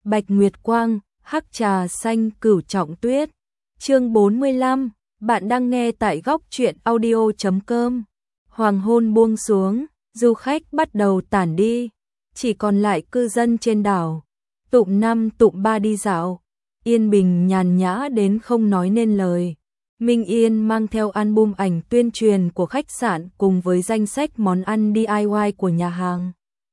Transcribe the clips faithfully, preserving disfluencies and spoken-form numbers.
Bạch Nguyệt Quang, hắc trà xanh cửu trọng tuyết. Chương bốn mươi lăm, bạn đang nghe tại góc truyện audio chấm com. Hoàng hôn buông xuống, du khách bắt đầu tản đi, chỉ còn lại cư dân trên đảo. Tụm năm tụm ba đi dạo, yên bình nhàn nhã đến không nói nên lời. Minh Yên mang theo album ảnh tuyên truyền của khách sạn cùng với danh sách món ăn đê i i của nhà hàng.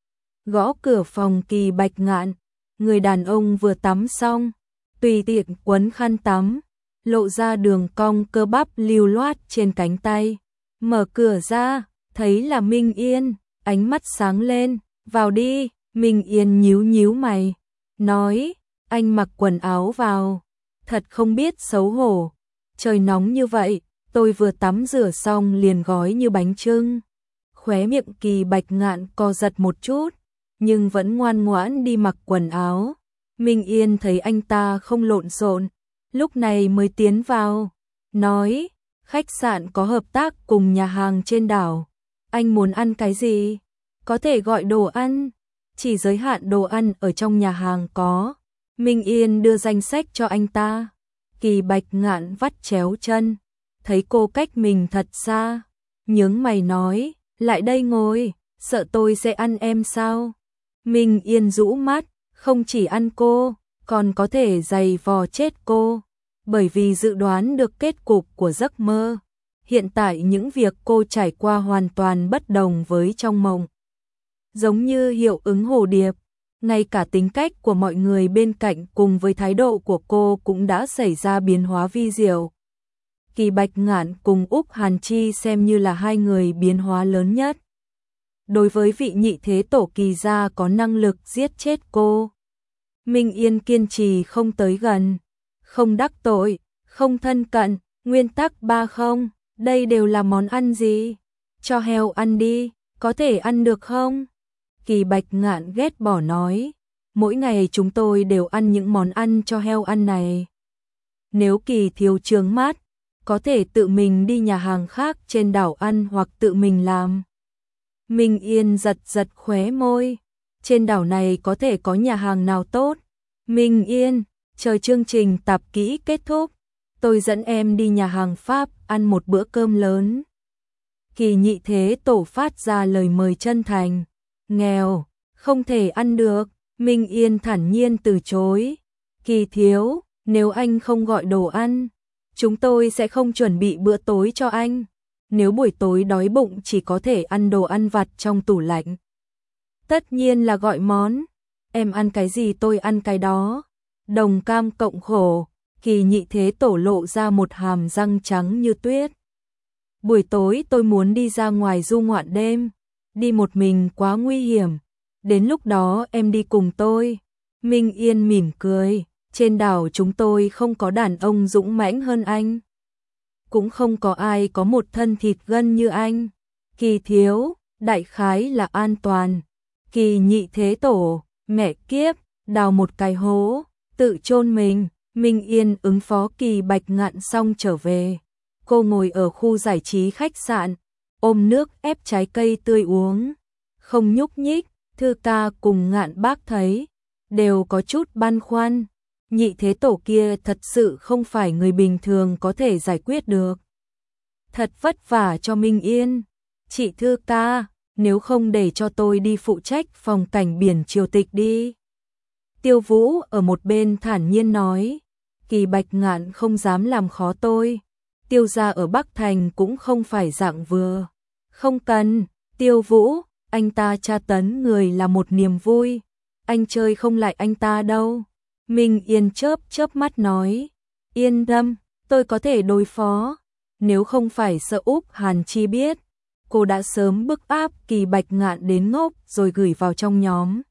Gõ cửa phòng Kỳ Bạch Ngạn, người đàn ông vừa tắm xong, tùy tiện quấn khăn tắm, lộ ra đường cong cơ bắp lưu loát trên cánh tay. Mở cửa ra, thấy là Minh Yên, ánh mắt sáng lên, vào đi. Minh Yên nhíu nhíu mày, nói, anh mặc quần áo vào, thật không biết xấu hổ. Trời nóng như vậy, tôi vừa tắm rửa xong liền gói như bánh chưng. Khóe miệng Kỳ Bạch Ngạn co giật một chút, nhưng vẫn ngoan ngoãn đi mặc quần áo. Minh Yên thấy anh ta không lộn xộn, lúc này mới tiến vào, nói, khách sạn có hợp tác cùng nhà hàng trên đảo. Anh muốn ăn cái gì? Có thể gọi đồ ăn, chỉ giới hạn đồ ăn ở trong nhà hàng có. Minh Yên đưa danh sách cho anh ta. Kỳ Bạch Ngạn vắt chéo chân, thấy cô cách mình thật xa, nhướng mày nói, lại đây ngồi, sợ tôi sẽ ăn em sao? Minh Yên rũ mắt, không chỉ ăn cô, còn có thể giày vò chết cô, bởi vì dự đoán được kết cục của giấc mơ. Hiện tại những việc cô trải qua hoàn toàn bất đồng với trong mộng. Giống như hiệu ứng hồ điệp, ngay cả tính cách của mọi người bên cạnh cùng với thái độ của cô cũng đã xảy ra biến hóa vi diệu. Kỳ Bạch Ngạn cùng Úc Hàn Chi xem như là hai người biến hóa lớn nhất. Đối với vị nhị thế tổ Kỳ gia có năng lực giết chết cô, Minh Yên kiên trì không tới gần, không đắc tội, không thân cận, nguyên tắc ba không, đây đều là món ăn gì? Cho heo ăn đi, có thể ăn được không? Kỳ Bạch Ngạn ghét bỏ nói, mỗi ngày chúng tôi đều ăn những món ăn cho heo ăn này. Nếu Kỳ thiếu chướng mắt, có thể tự mình đi nhà hàng khác trên đảo ăn hoặc tự mình làm. Minh Yên giật giật khóe môi, trên đảo này có thể có nhà hàng nào tốt? Minh Yên, chờ chương trình tạp kỹ kết thúc, tôi dẫn em đi nhà hàng Pháp ăn một bữa cơm lớn. Kỳ nhị thế tổ phát ra lời mời chân thành. Nghèo, không thể ăn được. Minh Yên thản nhiên từ chối. Kỳ thiếu, nếu anh không gọi đồ ăn, chúng tôi sẽ không chuẩn bị bữa tối cho anh. Nếu buổi tối đói bụng chỉ có thể ăn đồ ăn vặt trong tủ lạnh. Tất nhiên là gọi món. Em ăn cái gì tôi ăn cái đó. Đồng cam cộng khổ. Kỳ nhị thế tổ lộ ra một hàm răng trắng như tuyết. Buổi tối tôi muốn đi ra ngoài du ngoạn đêm. Đi một mình quá nguy hiểm. Đến lúc đó em đi cùng tôi. Minh Yên mỉm cười. Trên đảo chúng tôi không có đàn ông dũng mãnh hơn anh. Cũng không có ai có một thân thịt gân như anh. Kỳ thiếu, đại khái là an toàn. Kỳ nhị thế tổ, mẹ kiếp, đào một cái hố, tự chôn mình. Minh Yên ứng phó Kỳ Bạch Ngạn xong trở về. Cô ngồi ở khu giải trí khách sạn, ôm nước ép trái cây tươi uống, không nhúc nhích. Thư ca cùng Ngạn bác thấy, đều có chút băn khoăn. Nhị thế tổ kia thật sự không phải người bình thường có thể giải quyết được. Thật vất vả cho Minh Yên. Chị Thư ca, nếu không để cho tôi đi phụ trách phòng cảnh biển triều tịch đi. Tiêu Vũ ở một bên thản nhiên nói. Kỳ Bạch Ngạn không dám làm khó tôi. Tiêu gia ở Bắc Thành cũng không phải dạng vừa. Không cần, Tiêu Vũ, anh ta tra tấn người là một niềm vui. Anh chơi không lại anh ta đâu. Minh Yên chớp chớp mắt nói. Yên tâm, tôi có thể đối phó. Nếu không phải sợ Úc Hàn Chi biết, cô đã sớm bức áp Kỳ Bạch Ngạn đến ngốc rồi gửi vào trong nhóm.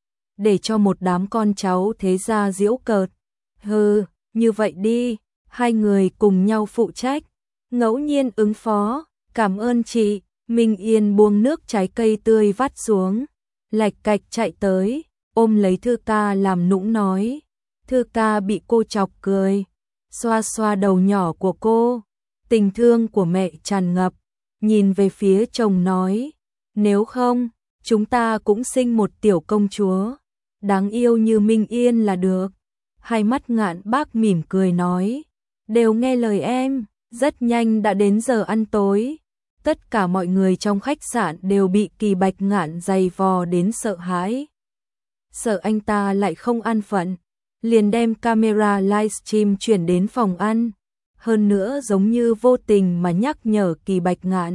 Để cho một đám con cháu thế gia giễu cợt. Hừ, như vậy đi, hai người cùng nhau phụ trách. Ngẫu nhiên ứng phó, cảm ơn chị. Minh Yên buông nước trái cây tươi vắt xuống, lạch cạch chạy tới, ôm lấy Thư ca làm nũng nói. Thư ca bị cô chọc cười, xoa xoa đầu nhỏ của cô, tình thương của mẹ tràn ngập, nhìn về phía chồng nói, nếu không, chúng ta cũng sinh một tiểu công chúa. đáng yêu như Minh Yên là được. Hai mắt Ngạn Bác mỉm cười nói, đều nghe lời em. Rất nhanh đã đến giờ ăn tối. Tất cả mọi người trong khách sạn đều bị Kỳ Bạch Ngạn giày vò đến sợ hãi. Sợ anh ta lại không an phận, liền đem camera livestream chuyển đến phòng ăn. Hơn nữa giống như vô tình mà nhắc nhở Kỳ Bạch Ngạn.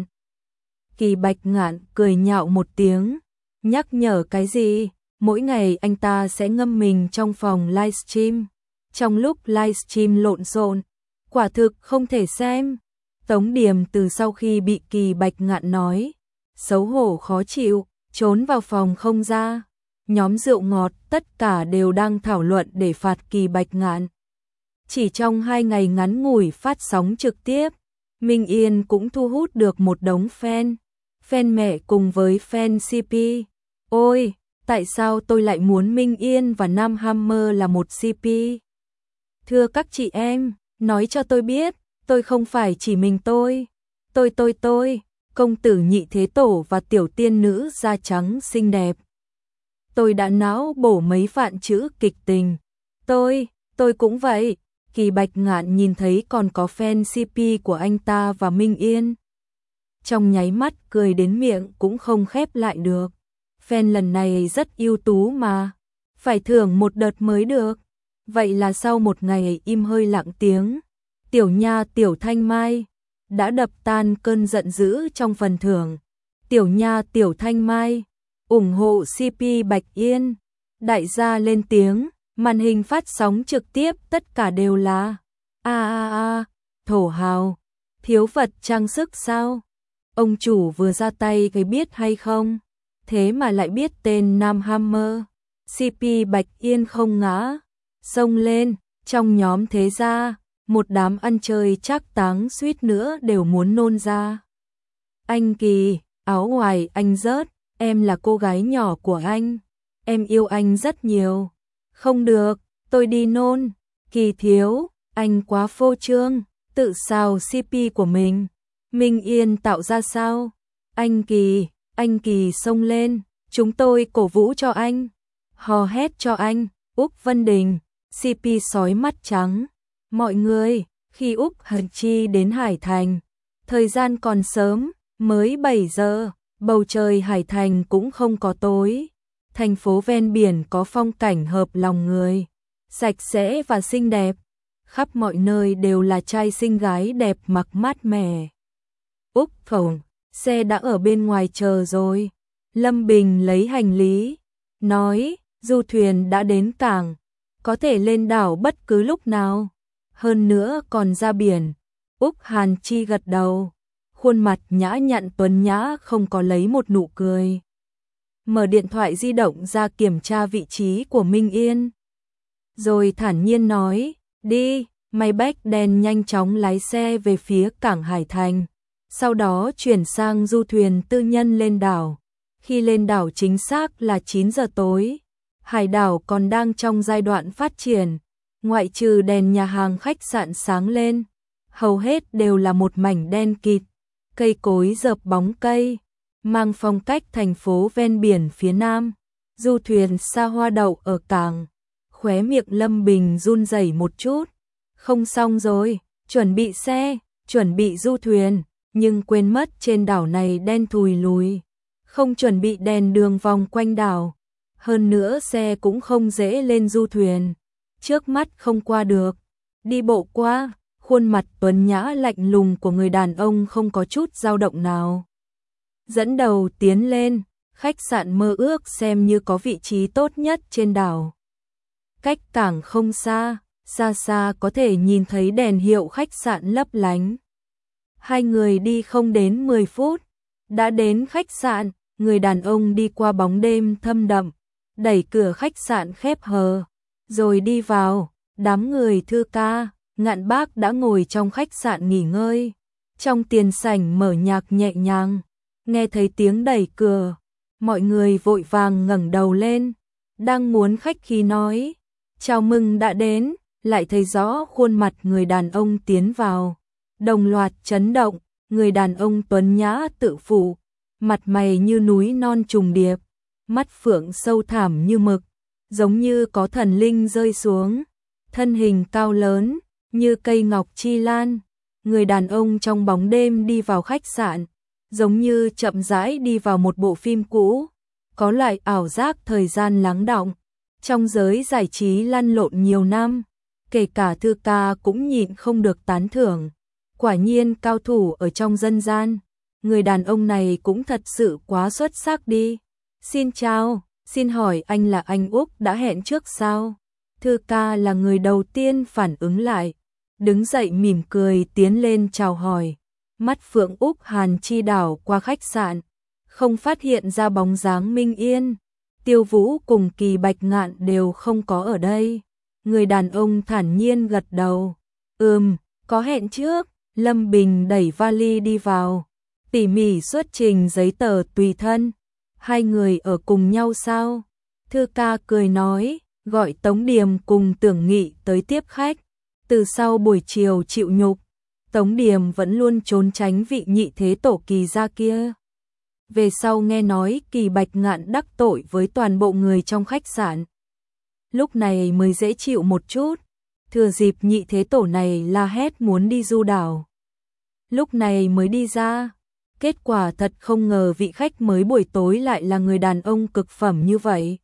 Kỳ Bạch Ngạn cười nhạo một tiếng, nhắc nhở cái gì? Mỗi ngày anh ta sẽ ngâm mình trong phòng livestream. Trong lúc livestream lộn xộn, quả thực không thể xem. Tống Điềm từ sau khi bị Kỳ Bạch Ngạn nói, xấu hổ khó chịu, trốn vào phòng không ra. Nhóm rượu ngọt tất cả đều đang thảo luận để phạt Kỳ Bạch Ngạn. Chỉ trong hai ngày ngắn ngủi phát sóng trực tiếp, Minh Yên cũng thu hút được một đống fan. Fan mẹ cùng với fan xê pê. Ôi, tại sao tôi lại muốn Minh Yên và Nam Hammer là một xê pê? Thưa các chị em, nói cho tôi biết, tôi không phải chỉ mình tôi. Tôi tôi tôi, công tử Nhị Thế Tổ và tiểu tiên nữ da trắng xinh đẹp. Tôi đã não bổ mấy vạn chữ kịch tình. Tôi, tôi cũng vậy. Kỳ Bạch Ngạn nhìn thấy còn có fan xê pê của anh ta và Minh Yên. Trong nháy mắt cười đến miệng cũng không khép lại được. Fan lần này rất ưu tú mà. Phải thưởng một đợt mới được. Vậy là sau một ngày im hơi lặng tiếng, Tiểu Nha Tiểu Thanh Mai đã đập tan cơn giận dữ trong phần thưởng. Tiểu Nha Tiểu Thanh Mai ủng hộ xê pê Bạch Yên. Đại gia lên tiếng, màn hình phát sóng trực tiếp tất cả đều là a a a, thổ hào, thiếu vật trang sức sao? Ông chủ vừa ra tay cái biết hay không? Thế mà lại biết tên Nam Hammer. xê pê Bạch Yên không ngã, xông lên, trong nhóm thế gia, một đám ăn chơi trác táng suýt nữa đều muốn nôn ra. Anh Kỳ, áo ngoài anh rớt, em là cô gái nhỏ của anh, em yêu anh rất nhiều. Không được, tôi đi nôn. Kỳ thiếu, anh quá phô trương, tự xào xê pê của mình. Minh Yên tạo ra sao? Anh Kỳ, anh Kỳ xông lên, chúng tôi cổ vũ cho anh, hò hét cho anh. Úc Vân Đình, xê pê sói mắt trắng. Mọi người, khi Úc Hận Chi đến Hải Thành, thời gian còn sớm, mới bảy giờ, bầu trời Hải Thành cũng không có tối. Thành phố ven biển có phong cảnh hợp lòng người, sạch sẽ và xinh đẹp. Khắp mọi nơi đều là trai xinh gái đẹp mặc mát mẻ. Úc phồng, xe đã ở bên ngoài chờ rồi. Lâm Bình lấy hành lý, nói, du thuyền đã đến cảng, có thể lên đảo bất cứ lúc nào. Hơn nữa còn ra biển. Úc Hàn Chi gật đầu, khuôn mặt nhã nhặn tuấn nhã không có lấy một nụ cười. Mở điện thoại di động ra kiểm tra vị trí của Minh Yên. Rồi thản nhiên nói, đi, Maybach đen nhanh chóng lái xe về phía cảng Hải Thành. Sau đó chuyển sang du thuyền tư nhân lên đảo. Khi lên đảo chính xác là chín giờ tối. Hải đảo còn đang trong giai đoạn phát triển. Ngoại trừ đèn nhà hàng khách sạn sáng lên, hầu hết đều là một mảnh đen kịt. Cây cối rợp bóng cây, mang phong cách thành phố ven biển phía nam. Du thuyền xa hoa đậu ở cảng. Khóe miệng Lâm Bình run rẩy một chút. Không xong rồi, chuẩn bị xe, chuẩn bị du thuyền, nhưng quên mất trên đảo này đen thùi lùi. Không chuẩn bị đèn đường vòng quanh đảo. Hơn nữa xe cũng không dễ lên du thuyền. Trước mắt không qua được. Đi bộ qua, khuôn mặt tuấn nhã lạnh lùng của người đàn ông không có chút dao động nào. Dẫn đầu tiến lên, khách sạn mơ ước xem như có vị trí tốt nhất trên đảo. Cách cảng không xa, xa xa có thể nhìn thấy đèn hiệu khách sạn lấp lánh. Hai người đi không đến mười phút, đã đến khách sạn. Người đàn ông đi qua bóng đêm thâm đậm, đẩy cửa khách sạn khép hờ, rồi đi vào. Đám người thư ca, Ngạn Bác đã ngồi trong khách sạn nghỉ ngơi. Trong tiền sảnh mở nhạc nhẹ nhàng, nghe thấy tiếng đẩy cửa, mọi người vội vàng ngẩng đầu lên, đang muốn khách khí nói chào mừng đã đến, lại thấy rõ khuôn mặt người đàn ông tiến vào. Đồng loạt chấn động, người đàn ông tuấn nhã tự phụ, mặt mày như núi non trùng điệp, mắt phượng sâu thẳm như mực, giống như có thần linh rơi xuống, thân hình cao lớn, như cây ngọc chi lan. Người đàn ông trong bóng đêm đi vào khách sạn, giống như chậm rãi đi vào một bộ phim cũ, có loại ảo giác thời gian lắng đọng. Trong giới giải trí lăn lộn nhiều năm, kể cả Thư Ca cũng nhịn không được tán thưởng. Quả nhiên cao thủ ở trong dân gian, người đàn ông này cũng thật sự quá xuất sắc đi. Xin chào, xin hỏi anh là anh Úc đã hẹn trước sao? Thư Ca là người đầu tiên phản ứng lại, đứng dậy mỉm cười tiến lên chào hỏi. Mắt phượng Úc Hàn chi đảo qua khách sạn, không phát hiện ra bóng dáng Minh Yên. Tiêu Vũ cùng Kỳ Bạch Ngạn đều không có ở đây. Người đàn ông thản nhiên gật đầu. Ừm, có hẹn trước. Lâm Bình đẩy vali đi vào, tỉ mỉ xuất trình giấy tờ tùy thân. Hai người ở cùng nhau sao? Thư Ca cười nói, gọi Tống Điềm cùng Tưởng Nghị tới tiếp khách. Từ sau buổi chiều chịu nhục, Tống Điềm vẫn luôn trốn tránh vị nhị thế tổ Kỳ gia kia. Về sau nghe nói Kỳ Bạch Ngạn đắc tội với toàn bộ người trong khách sạn, lúc này mới dễ chịu một chút. Thừa dịp nhị thế tổ này la hét muốn đi du đảo, lúc này mới đi ra. Kết quả thật không ngờ vị khách mới buổi tối lại là người đàn ông cực phẩm như vậy.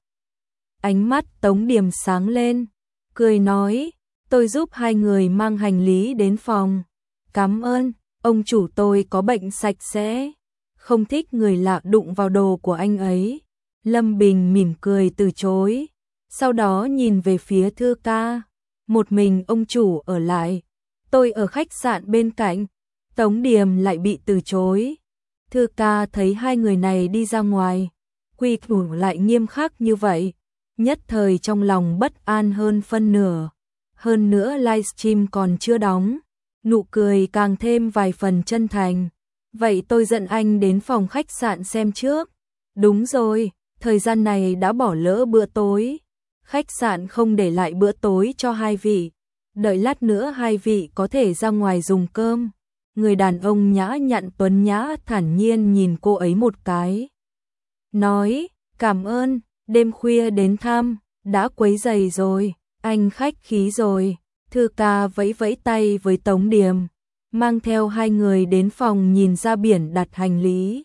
Ánh mắt Tống Điềm sáng lên, cười nói, tôi giúp hai người mang hành lý đến phòng. Cảm ơn, ông chủ tôi có bệnh sạch sẽ, không thích người lạ đụng vào đồ của anh ấy. Lâm Bình mỉm cười từ chối, sau đó nhìn về phía Thư Ca. Một mình ông chủ ở lại, tôi ở khách sạn bên cạnh. Tống Điềm lại bị từ chối. Thư Ca thấy hai người này đi ra ngoài, quy củ lại nghiêm khắc như vậy, nhất thời trong lòng bất an hơn phân nửa. Hơn nữa livestream còn chưa đóng, nụ cười càng thêm vài phần chân thành. Vậy tôi dẫn anh đến phòng khách sạn xem trước. Đúng rồi, thời gian này đã bỏ lỡ bữa tối. Khách sạn không để lại bữa tối cho hai vị. Đợi lát nữa hai vị có thể ra ngoài dùng cơm. Người đàn ông nhã nhặn tuấn nhã thản nhiên nhìn cô ấy một cái, nói, cảm ơn, đêm khuya đến thăm, đã quấy rầy rồi, anh khách khí rồi. Thư Ca vẫy vẫy tay với Tống Điềm, mang theo hai người đến phòng nhìn ra biển đặt hành lý.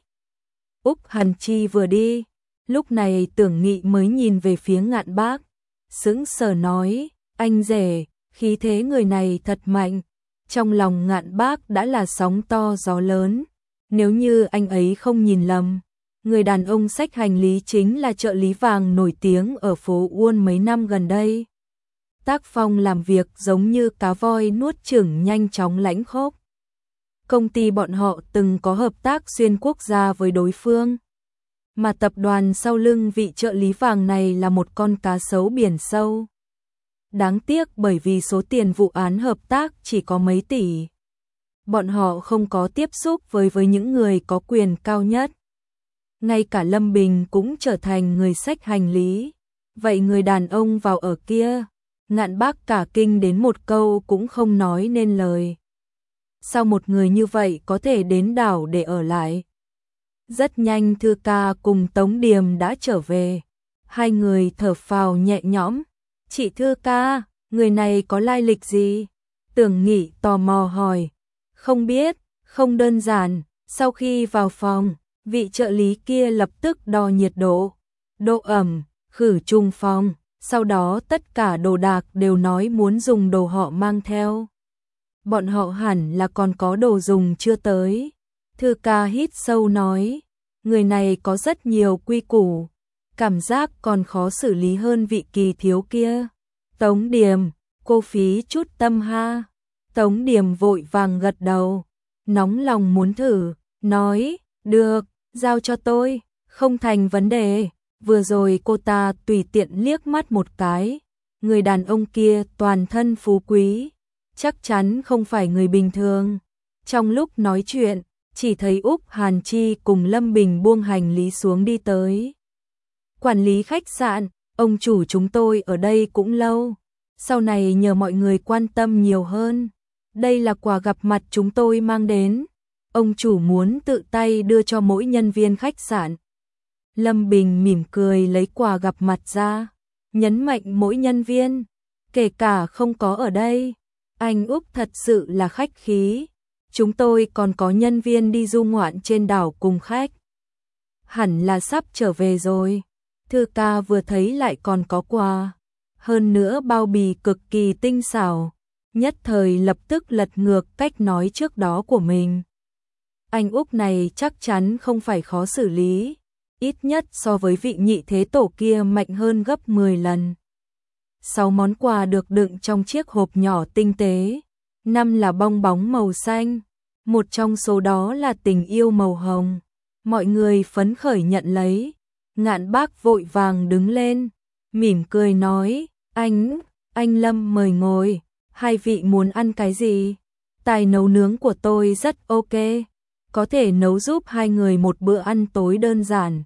Úc Hàn Chi vừa đi, lúc này Tưởng Nghị mới nhìn về phía Ngạn Bác, sững sờ nói, anh rể, khí thế người này thật mạnh. Trong lòng Ngạn Bác đã là sóng to gió lớn, nếu như anh ấy không nhìn lầm, người đàn ông xách hành lý chính là trợ lý vàng nổi tiếng ở phố Uôn mấy năm gần đây. Tác phong làm việc giống như cá voi nuốt chửng nhanh chóng lãnh khốc. Công ty bọn họ từng có hợp tác xuyên quốc gia với đối phương, mà tập đoàn sau lưng vị trợ lý vàng này là một con cá sấu biển sâu. Đáng tiếc bởi vì số tiền vụ án hợp tác chỉ có mấy tỷ, bọn họ không có tiếp xúc với với những người có quyền cao nhất. Ngay cả Lâm Bình cũng trở thành người xách hành lý. Vậy người đàn ông vào ở kia, Ngạn Bác cả kinh đến một câu cũng không nói nên lời. Sao một người như vậy có thể đến đảo để ở lại? Rất nhanh Thư Ca cùng Tống Điềm đã trở về. Hai người thở phào nhẹ nhõm. Chị Thư Ca, người này có lai lịch gì? Tưởng Nghị tò mò hỏi. Không biết, không đơn giản. Sau khi vào phòng, vị trợ lý kia lập tức đo nhiệt độ, độ ẩm, khử trùng phòng. Sau đó tất cả đồ đạc đều nói muốn dùng đồ họ mang theo. Bọn họ hẳn là còn có đồ dùng chưa tới. Thư Ca hít sâu nói, người này có rất nhiều quy củ, cảm giác còn khó xử lý hơn vị Kỳ thiếu kia. Tống Điềm, cô phí chút tâm ha. Tống Điềm vội vàng gật đầu, nóng lòng muốn thử, nói, được, giao cho tôi, không thành vấn đề. Vừa rồi cô ta tùy tiện liếc mắt một cái, người đàn ông kia toàn thân phú quý, chắc chắn không phải người bình thường. Trong lúc nói chuyện, chỉ thấy Úc Hàn Chi cùng Lâm Bình buông hành lý xuống đi tới. Quản lý khách sạn, ông chủ chúng tôi ở đây cũng lâu, sau này nhờ mọi người quan tâm nhiều hơn. Đây là quà gặp mặt chúng tôi mang đến, ông chủ muốn tự tay đưa cho mỗi nhân viên khách sạn. Lâm Bình mỉm cười lấy quà gặp mặt ra. nhấn mạnh mỗi nhân viên, kể cả không có ở đây. Anh Úc thật sự là khách khí. Chúng tôi còn có nhân viên đi du ngoạn trên đảo cùng khách. Hẳn là sắp trở về rồi. Thư ca vừa thấy lại còn có quà. Hơn nữa bao bì cực kỳ tinh xảo. Nhất thời lập tức lật ngược cách nói trước đó của mình. Anh Úc này chắc chắn không phải khó xử lý. Ít nhất so với vị nhị thế tổ kia mạnh hơn gấp mười lần. Sáu món quà được đựng trong chiếc hộp nhỏ tinh tế. Năm là bong bóng màu xanh. Một trong số đó là tình yêu màu hồng. Mọi người phấn khởi nhận lấy. Ngạn Bác vội vàng đứng lên, mỉm cười nói, anh, anh Lâm mời ngồi, hai vị muốn ăn cái gì? Tài nấu nướng của tôi rất ok, có thể nấu giúp hai người một bữa ăn tối đơn giản.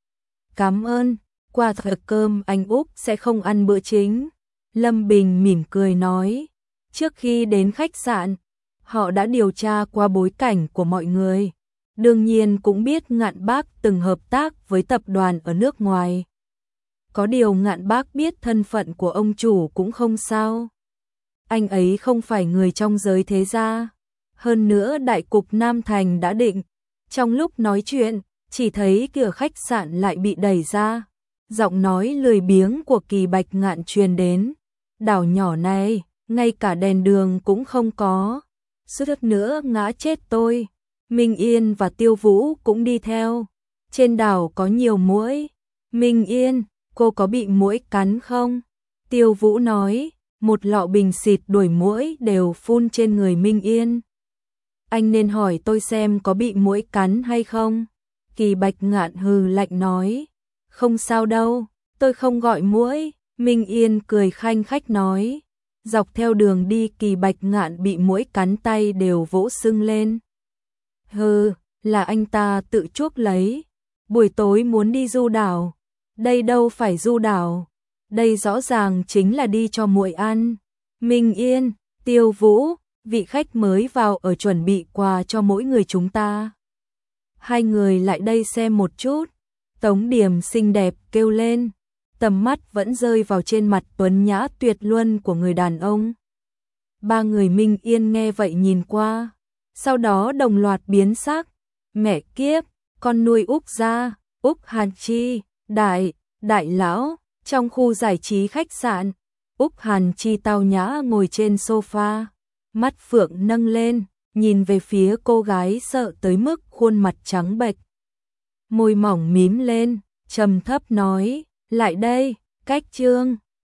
Cảm ơn, qua thật cơm anh Úc sẽ không ăn bữa chính. Lâm Bình mỉm cười nói, trước khi đến khách sạn, họ đã điều tra qua bối cảnh của mọi người. Đương nhiên cũng biết Ngạn Bác từng hợp tác với tập đoàn ở nước ngoài. Có điều Ngạn Bác biết thân phận của ông chủ cũng không sao. Anh ấy không phải người trong giới thế gia. Hơn nữa đại cục Nam Thành đã định. Trong lúc nói chuyện, chỉ thấy cửa khách sạn lại bị đẩy ra. Giọng nói lười biếng của Kỳ Bạch Ngạn truyền đến. Đảo nhỏ này, ngay cả đèn đường cũng không có. Suýt nữa ngã chết tôi. Minh Yên và Tiêu Vũ cũng đi theo. Trên đảo có nhiều muỗi. Minh Yên, cô có bị muỗi cắn không? Tiêu Vũ nói, một lọ bình xịt đuổi muỗi đều phun trên người Minh Yên. Anh nên hỏi tôi xem có bị muỗi cắn hay không? Kỳ Bạch Ngạn hừ lạnh nói, không sao đâu, tôi không gọi muỗi. Minh Yên cười khanh khách nói, dọc theo đường đi Kỳ Bạch Ngạn bị muỗi cắn tay đều vỗ sưng lên. Hừ, là anh ta tự chuốc lấy. Buổi tối muốn đi du đảo. Đây đâu phải du đảo. Đây rõ ràng chính là đi cho muỗi ăn. Minh Yên, Tiêu Vũ, vị khách mới vào ở chuẩn bị quà cho mỗi người chúng ta. Hai người lại đây xem một chút. Tống Điểm xinh đẹp kêu lên. Tầm mắt vẫn rơi vào trên mặt tuấn nhã tuyệt luân của người đàn ông. Ba người Minh Yên nghe vậy nhìn qua. Sau đó đồng loạt biến sắc. Mẹ kiếp, con nuôi Úc gia, Úc Hàn Chi, đại, đại lão, trong khu giải trí khách sạn. Úc Hàn Chi tao nhã ngồi trên sofa, mắt phượng nâng lên, nhìn về phía cô gái sợ tới mức khuôn mặt trắng bệch. Môi mỏng mím lên, trầm thấp nói, lại đây, Cách Trương.